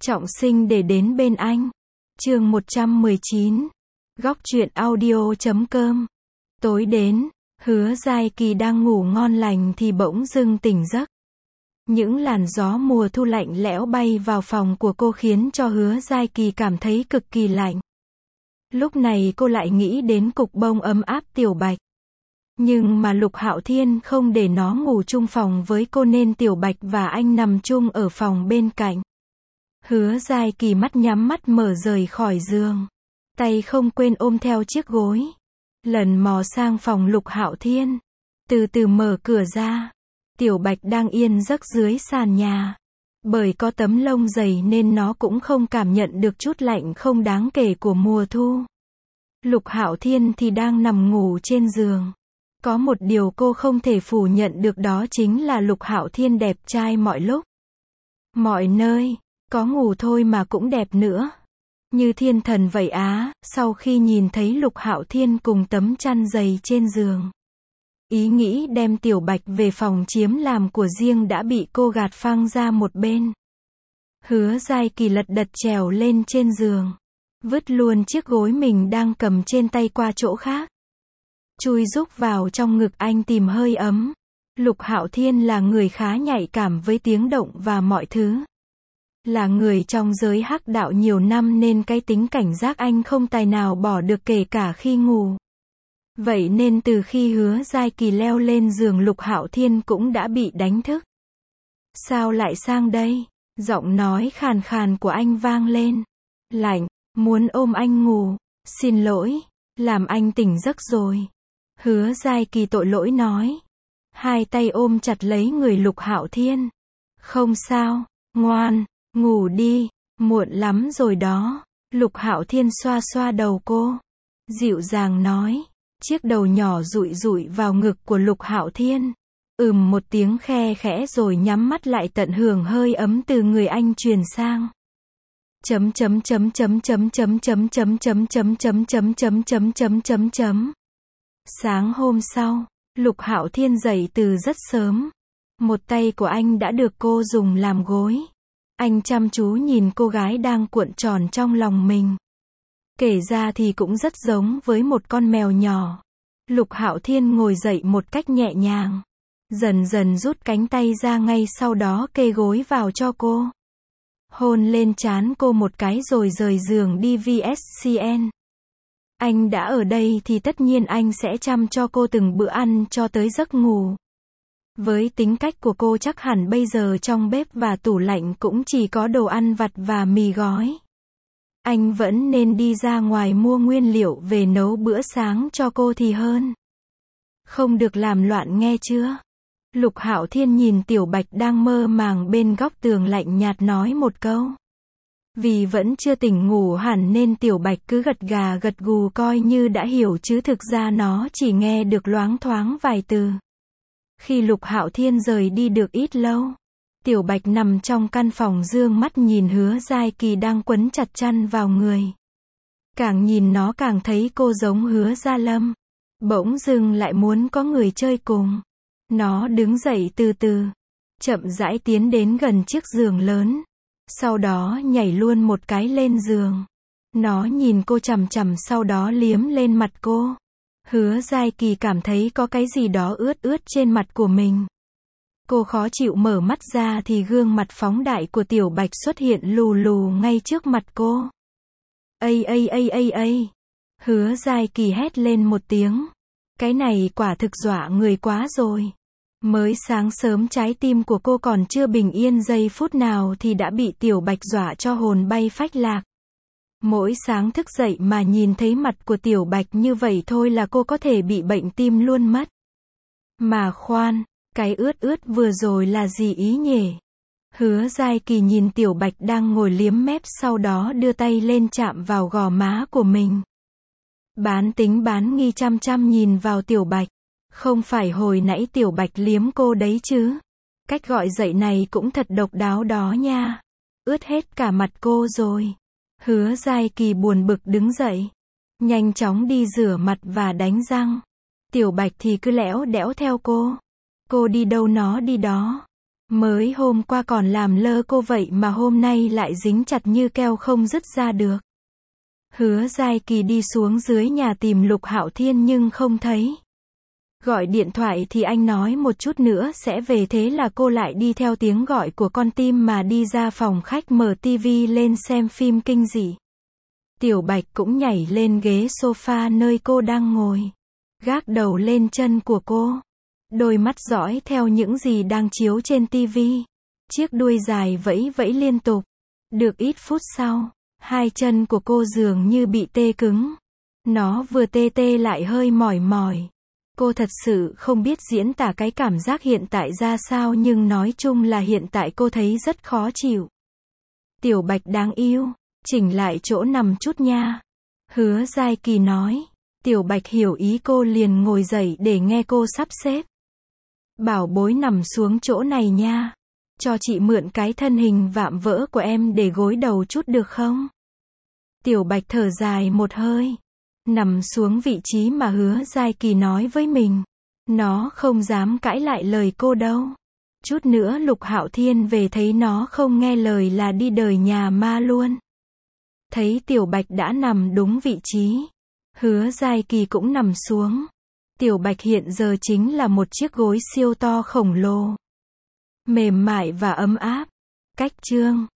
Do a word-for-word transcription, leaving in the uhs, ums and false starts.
Trọng sinh để đến bên anh. Chương một trăm mười chín. Góc truyện audio chấm com. Tối đến, Hứa Giai Kỳ đang ngủ ngon lành thì bỗng dưng tỉnh giấc. Những làn gió mùa thu lạnh lẽo bay vào phòng của cô khiến cho Hứa Giai Kỳ cảm thấy cực kỳ lạnh. Lúc này cô lại nghĩ đến cục bông ấm áp Tiểu Bạch. Nhưng mà Lục Hạo Thiên không để nó ngủ chung phòng với cô nên Tiểu Bạch và anh nằm chung ở phòng bên cạnh. Hứa Giai Kỳ mắt nhắm mắt mở rời khỏi giường. Tay không quên ôm theo chiếc gối. Lần mò sang phòng Lục Hạo Thiên. Từ từ mở cửa ra. Tiểu Bạch đang yên giấc dưới sàn nhà. Bởi có tấm lông dày nên nó cũng không cảm nhận được chút lạnh không đáng kể của mùa thu. Lục Hạo Thiên thì đang nằm ngủ trên giường. Có một điều cô không thể phủ nhận được đó chính là Lục Hạo Thiên đẹp trai mọi lúc. Mọi nơi. Có ngủ thôi mà cũng đẹp nữa. Như thiên thần vậy á. Sau khi nhìn thấy Lục Hạo Thiên cùng tấm chăn dày trên giường, ý nghĩ đem Tiểu Bạch về phòng chiếm làm của riêng đã bị cô gạt phăng ra một bên. Hứa Giai Kỳ lật đật trèo lên trên giường, vứt luôn chiếc gối mình đang cầm trên tay qua chỗ khác, chui rúc vào trong ngực anh tìm hơi ấm. Lục Hạo Thiên là người khá nhạy cảm với tiếng động và mọi thứ. Là người trong giới hắc đạo nhiều năm nên cái tính cảnh giác anh không tài nào bỏ được kể cả khi ngủ. Vậy nên từ khi Hứa Giai Kỳ leo lên giường Lục Hạo Thiên cũng đã bị đánh thức. Sao lại sang đây? Giọng nói khàn khàn của anh vang lên. Lạnh, muốn ôm anh ngủ. Xin lỗi, làm anh tỉnh giấc rồi. Hứa Giai Kỳ tội lỗi nói. Hai tay ôm chặt lấy người Lục Hạo Thiên. Không sao, ngoan, ngủ đi, muộn lắm rồi đó. Lục Hạo Thiên xoa xoa đầu cô, dịu dàng nói. Chiếc đầu nhỏ dụi dụi vào ngực của Lục Hạo Thiên. Ừm một tiếng khe khẽ rồi nhắm mắt lại tận hưởng hơi ấm từ người anh truyền sang. Chấm chấm chấm chấm chấm chấm chấm chấm chấm chấm chấm chấm chấm chấm chấm chấm chấm. Sáng hôm sau, Lục Hạo Thiên dậy từ rất sớm. Một tay của anh đã được cô dùng làm gối. Anh chăm chú nhìn cô gái đang cuộn tròn trong lòng mình. Kể ra thì cũng rất giống với một con mèo nhỏ. Lục Hạo Thiên ngồi dậy một cách nhẹ nhàng. Dần dần rút cánh tay ra ngay sau đó kê gối vào cho cô. Hôn lên trán cô một cái rồi rời giường đi vê ét xê en. Anh đã ở đây thì tất nhiên anh sẽ chăm cho cô từng bữa ăn cho tới giấc ngủ. Với tính cách của cô chắc hẳn bây giờ trong bếp và tủ lạnh cũng chỉ có đồ ăn vặt và mì gói. Anh vẫn nên đi ra ngoài mua nguyên liệu về nấu bữa sáng cho cô thì hơn. Không được làm loạn nghe chưa? Lục Hạo Thiên nhìn Tiểu Bạch đang mơ màng bên góc tường lạnh nhạt nói một câu. Vì vẫn chưa tỉnh ngủ hẳn nên Tiểu Bạch cứ gật gà gật gù coi như đã hiểu chứ thực ra nó chỉ nghe được loáng thoáng vài từ. Khi Lục Hạo Thiên rời đi được ít lâu, Tiểu Bạch nằm trong căn phòng dương mắt nhìn Hứa Giai Kỳ đang quấn chặt chăn vào người. Càng nhìn nó càng thấy cô giống Hứa Gia Lâm. Bỗng dưng lại muốn có người chơi cùng. Nó đứng dậy từ từ, chậm rãi tiến đến gần chiếc giường lớn. Sau đó nhảy luôn một cái lên giường. Nó nhìn cô chằm chằm sau đó liếm lên mặt cô. Hứa Giai Kỳ cảm thấy có cái gì đó ướt ướt trên mặt của mình. Cô khó chịu mở mắt ra thì gương mặt phóng đại của Tiểu Bạch xuất hiện lù lù ngay trước mặt cô. Ây ây ây ây ây. Hứa Giai Kỳ hét lên một tiếng. Cái này quả thực dọa người quá rồi. Mới sáng sớm trái tim của cô còn chưa bình yên giây phút nào thì đã bị Tiểu Bạch dọa cho hồn bay phách lạc. Mỗi sáng thức dậy mà nhìn thấy mặt của Tiểu Bạch như vậy thôi là cô có thể bị bệnh tim luôn mất. Mà khoan, cái ướt ướt vừa rồi là gì ý nhỉ? Hứa Giai Kỳ nhìn Tiểu Bạch đang ngồi liếm mép sau đó đưa tay lên chạm vào gò má của mình. Bán tính bán nghi chăm chăm nhìn vào Tiểu Bạch. Không phải hồi nãy Tiểu Bạch liếm cô đấy chứ? Cách gọi dậy này cũng thật độc đáo đó nha. Ướt hết cả mặt cô rồi. Hứa Giai Kỳ buồn bực đứng dậy. Nhanh chóng đi rửa mặt và đánh răng. Tiểu Bạch thì cứ lẽo đẽo theo cô. Cô đi đâu nó đi đó. Mới hôm qua còn làm lơ cô vậy mà hôm nay lại dính chặt như keo không dứt ra được. Hứa Giai Kỳ đi xuống dưới nhà tìm Lục Hạo Thiên nhưng không thấy. Gọi điện thoại thì anh nói một chút nữa sẽ về, thế là cô lại đi theo tiếng gọi của con tim mà đi ra phòng khách mở tivi lên xem phim kinh dị. Tiểu Bạch cũng nhảy lên ghế sofa nơi cô đang ngồi, gác đầu lên chân của cô, đôi mắt dõi theo những gì đang chiếu trên tivi. Chiếc đuôi dài vẫy vẫy liên tục. Được ít phút sau, hai chân của cô dường như bị tê cứng. Nó vừa tê tê lại hơi mỏi mỏi. Cô thật sự không biết diễn tả cái cảm giác hiện tại ra sao, nhưng nói chung là hiện tại cô thấy rất khó chịu. Tiểu Bạch đáng yêu, chỉnh lại chỗ nằm chút nha. Hứa Giai Kỳ nói. Tiểu Bạch hiểu ý cô liền ngồi dậy để nghe cô sắp xếp. Bảo bối nằm xuống chỗ này nha. Cho chị mượn cái thân hình vạm vỡ của em để gối đầu chút được không? Tiểu Bạch thở dài một hơi. Nằm xuống vị trí mà Hứa Giai Kỳ nói với mình. Nó không dám cãi lại lời cô đâu. Chút nữa Lục Hạo Thiên về thấy nó không nghe lời là đi đời nhà ma luôn. Thấy Tiểu Bạch đã nằm đúng vị trí, Hứa Giai Kỳ cũng nằm xuống. Tiểu Bạch hiện giờ chính là một chiếc gối siêu to khổng lồ, mềm mại và ấm áp. Cách chương